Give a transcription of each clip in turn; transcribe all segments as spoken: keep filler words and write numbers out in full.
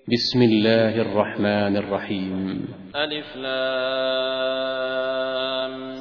بسم الله الرحمن الرحيم. ألف لام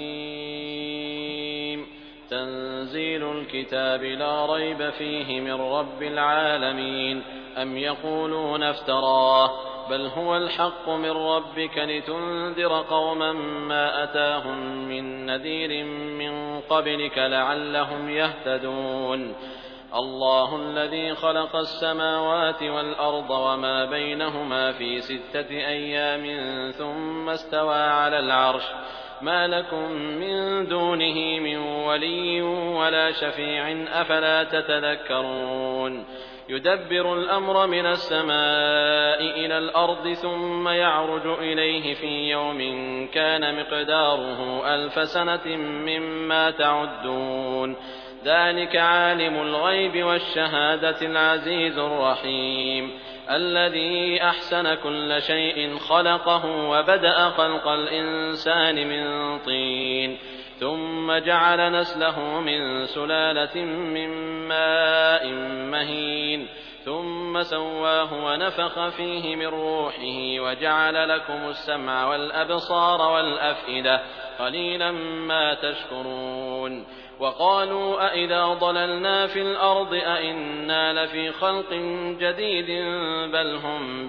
ميم. تنزيل الكتاب لا ريب فيه من رب العالمين. أم يقولون افتراه بل هو الحق من ربك لتنذر قوما ما أتاهم من نذير من قبلك لعلهم يهتدون. الله الذي خلق السماوات والأرض وما بينهما في ستة أيام ثم استوى على العرش ما لكم من دونه من ولي ولا شفيع أفلا تتذكرون. يدبر الأمر من السماء إلى الأرض ثم يعرج إليه في يوم كان مقداره ألف سنة مما تعدون. ذلك عالم الغيب والشهادة العزيز الرحيم الذي أحسن كل شيء خلقه وبدأ خلق الإنسان من طين ثم جعل نسله من سلالة من ماء مهين ثم سواه ونفخ فيه من روحه وجعل لكم السمع والأبصار والأفئدة قليلا ما تشكرون. وقالوا أئذا ضللنا في الأرض أئنا لفي خلق جديد بل هم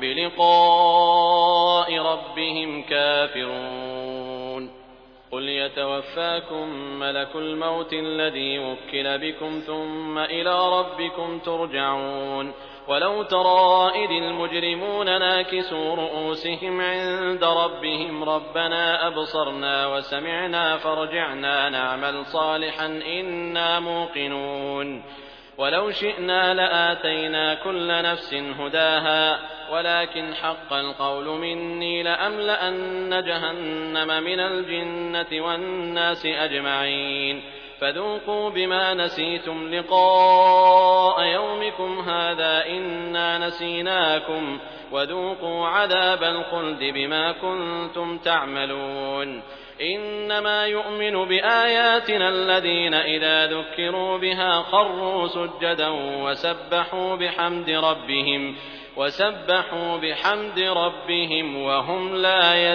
بلقاء ربهم كافرون. قل يتوفاكم ملك الموت الذي وكل بكم ثم إلى ربكم ترجعون. ولو ترى إذ المجرمون ناكسوا رؤوسهم عند ربهم ربنا أبصرنا وسمعنا فارجعنا نعمل صالحا إنا موقنون. ولو شئنا لآتينا كل نفس هداها ولكن حق القول مني لأملأن جهنم من الجنة والناس أجمعين. فذوقوا بما نسيتم لقاء يومكم هذا إنا نسيناكم وذوقوا عذاب الخلد بما كنتم تعملون. إنما يؤمن بآياتنا الذين إذا ذكروا بها خروا سجدا وسبحوا بحمد ربهم وسبحوا بحمد ربهم وهم لا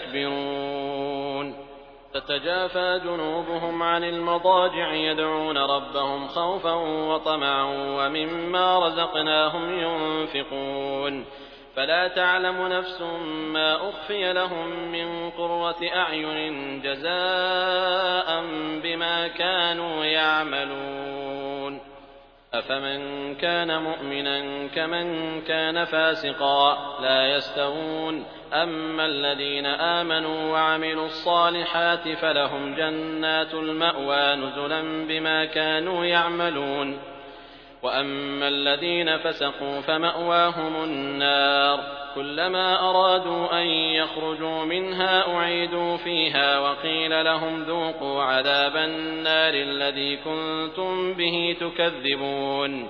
يستكبرون. تتجافى جنوبهم عن المضاجع يدعون ربهم خوفا وطمعا ومما رزقناهم ينفقون. فلا تعلم نفس ما أخفي لهم من قرة أعين جزاء بما كانوا يعملون. أفمن كان مؤمنا كمن كان فاسقا لا يستوون. أما الذين آمنوا وعملوا الصالحات فلهم جنات المأوى نزلا بما كانوا يعملون. وأما الذين فسقوا فمأواهم النار كلما أرادوا أن يخرجوا منها أعيدوا فيها وقيل لهم ذوقوا عذاب النار الذي كنتم به تكذبون.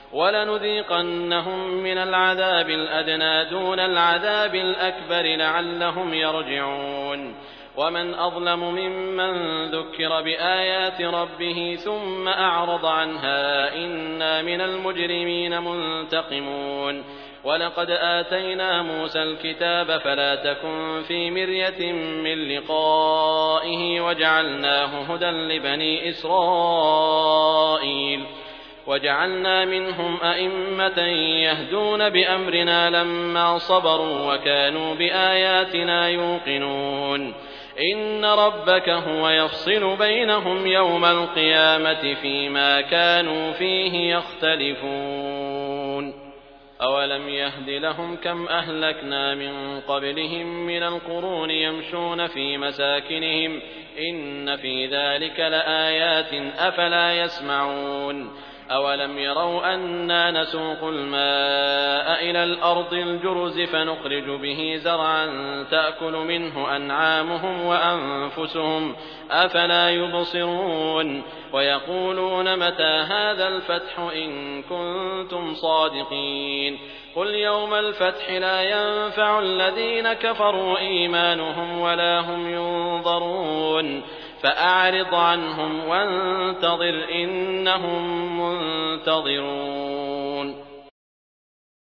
ولنذيقنهم من العذاب الأدنى دون العذاب الأكبر لعلهم يرجعون. ومن أظلم ممن ذكر بآيات ربه ثم أعرض عنها إنا من المجرمين منتقمون. ولقد آتينا موسى الكتاب فلا تكن في مرية من لقائه وجعلناه هدى لبني إسرائيل وجعلنا منهم أئمة يهدون بأمرنا لما صبروا وكانوا بآياتنا يوقنون. إن ربك هو يفصل بينهم يوم القيامة فيما كانوا فيه يختلفون. أولم يهد لهم كم أهلكنا من قبلهم من القرون يمشون في مساكنهم إن في ذلك لآيات أفلا يسمعون. أولم يروا أنا نسوق الماء إلى الأرض الجرز فنخرج به زرعا تأكل منه أنعامهم وأنفسهم أفلا يبصرون. ويقولون متى هذا الفتح إن كنتم صادقين. قل يوم الفتح لا ينفع الذين كفروا إيمانهم ولا هم ينظرون. فأعرض عنهم وانتظر إنهم منتظرون.